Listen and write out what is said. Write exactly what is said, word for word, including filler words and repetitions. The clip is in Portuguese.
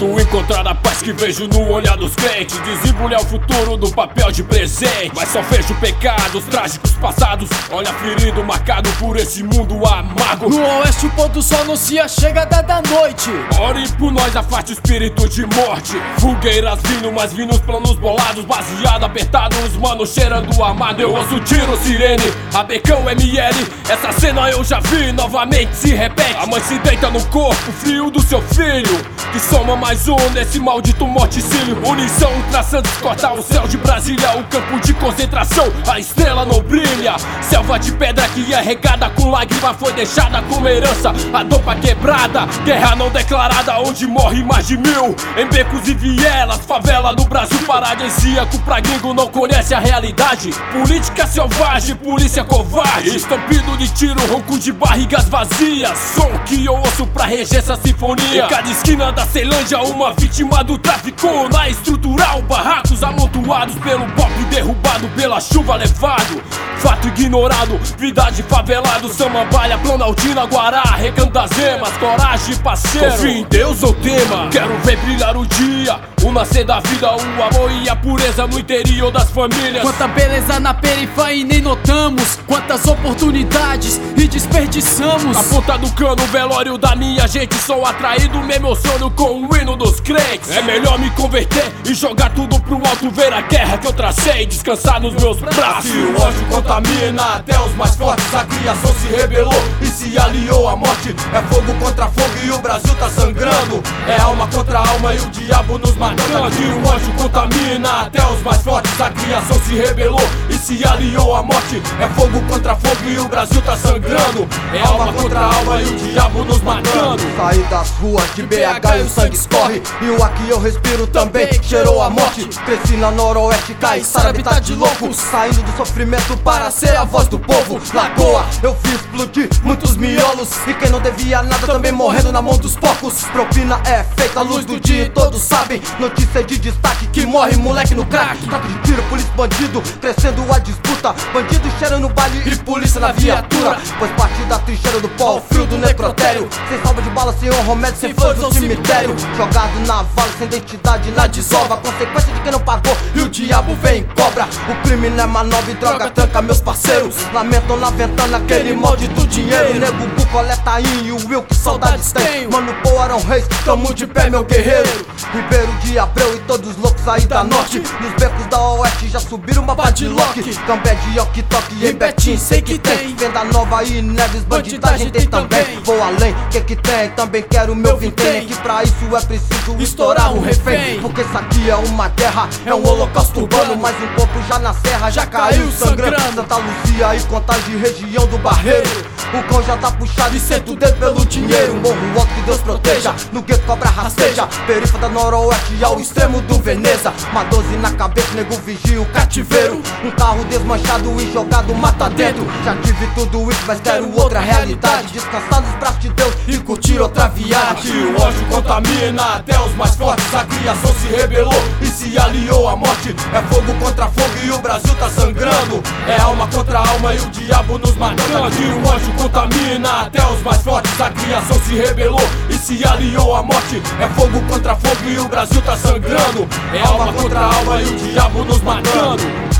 Tento encontrar a paz que vejo no olhar dos crentes, desembrulhar o futuro do papel de presente. Mas só vejo pecados trágicos passados, olha ferido marcado por esse mundo amargo. No oeste o pôr do sol anuncia a chegada da noite. Ore por nós, afaste o espírito de morte. Fogueiras vindo, mas vindo os planos bolados, baseado, apertado, os manos cheirando armado. Eu ouço tiro, sirene, rabecão, M L. Essa cena eu já vi, novamente se repete. A mãe se deita no corpo frio do seu filho, que soma mais um nesse maldito morticínio. Munição traçando, cortar o céu de Brasília. O campo de concentração, a estrela não brilha. Selva de pedra que é regada com lágrima, foi deixada como herança, a dopa quebrada. Guerra não declarada, onde morre mais de mil. Em becos e vielas, favela do Brasil paradisíaco. Pra gringo não conhece a realidade. Política selvagem, polícia covarde. Estampido de tiro, ronco de barrigas vazias. Som que eu ouço pra reger essa sinfonia. Em cada esquina da Ceilândia, uma vítima do tráfico. Na estrutural, barracos amontoados pelo pop, derrubado pela chuva levado. Fato ignorado, vida de favelado. Samambaia, Planaltina, Guará, Recanto das Emas. Coragem, parceiro, confia em Deus ou tema. Quero ver brilhar o dia, o nascer da vida, o amor e a pureza no interior das famílias. Quanta beleza na periferia e nem notamos, quantas oportunidades e desperdiçamos. A ponta do cano, o velório da minha gente. Sou atraído, me emociono com o hino dos crentes. É melhor me converter e jogar tudo pro alto, ver a guerra que eu tracei, descansar nos meus braços. Se o ódio contamina até os mais fortes, a criação se rebelou e se aliou à morte. É fogo contra fogo e o Brasil tá sangrando. É alma contra alma e o diabo nos matando. Que o ódio contamina até os mais fortes, a criação se rebelou e se aliou à morte. É fogo contra fogo e o Brasil tá sangrando. É alma contra alma e o diabo nos matando. Saí das ruas de B H e o sangue escorre, e o ar que eu respiro também cheirou a morte. Cresci na noroeste, Caiçara, habitat de loucos, saindo do sofrimento para ser a voz do povo. Lagoa, eu fiz explodir muitos miolos, e quem não devia nada também morrendo na mão dos porcos. Propina é feita à luz do dia e todos sabem. Notícia de destaque que morre moleque no crack. Troca de tiro, polícia bandido, crescendo a disputa. Bandido cheirando no baile e polícia na viatura. Pois parte da trincheira do pau frio do necrotério. Sem salva de bala, sem um remédio, sem flores no cemitério. Jogado na vala, sem identidade na desova. Consequência de quem não pagou e o diabo vem em cobra. O crime não é manobra e droga, tranca meus parceiros. Lamentam na ventana aquele maldito dinheiro. Nego Bu, Coletainho e o Will, que saudades tem. Mano, pô, Arão Reis, tamo de pé, meu guerreiro. Ribeiro de Abreu e todos os loucos aí da norte. Nos becos da oeste já subiram uma Badiloque. Cambé de Yoki Toque e em Betim, sei que tem. Venda Nova e Neves, bandidagem tem também. Vou além, que que tem? Também quero meu vintém. Que pra isso é preciso estourar um refém. Porque isso aqui é uma guerra, é um holocausto urbano. Mas um corpo já na serra, já caiu sangrando. Santa Luzia e Contagem, região do Barreiro. O cão já tá puxado e senta o dedo pelo dinheiro. Morro alto que Deus proteja, no gueto cobra rasteja. Perifa da noroeste ao extremo do Veneza. Uma doze na cabeça, nego vigia o cativeiro. Um carro desmanchado e jogado mata dentro. Já tive tudo isso, mas quero outra realidade. Descansar nos braços de Deus e curtir outra viagem. Aqui o ódio contamina até os mais fortes, a criação se rebelou e se aliou à morte. É fogo contra fogo e o Brasil tá sangrando. É alma contra alma e o diabo nos matando. Aqui o ódio contamina até os mais fortes, a criação se rebelou e se aliou à morte. É fogo contra fogo e o Brasil tá sangrando. É alma contra alma e o diabo nos matando.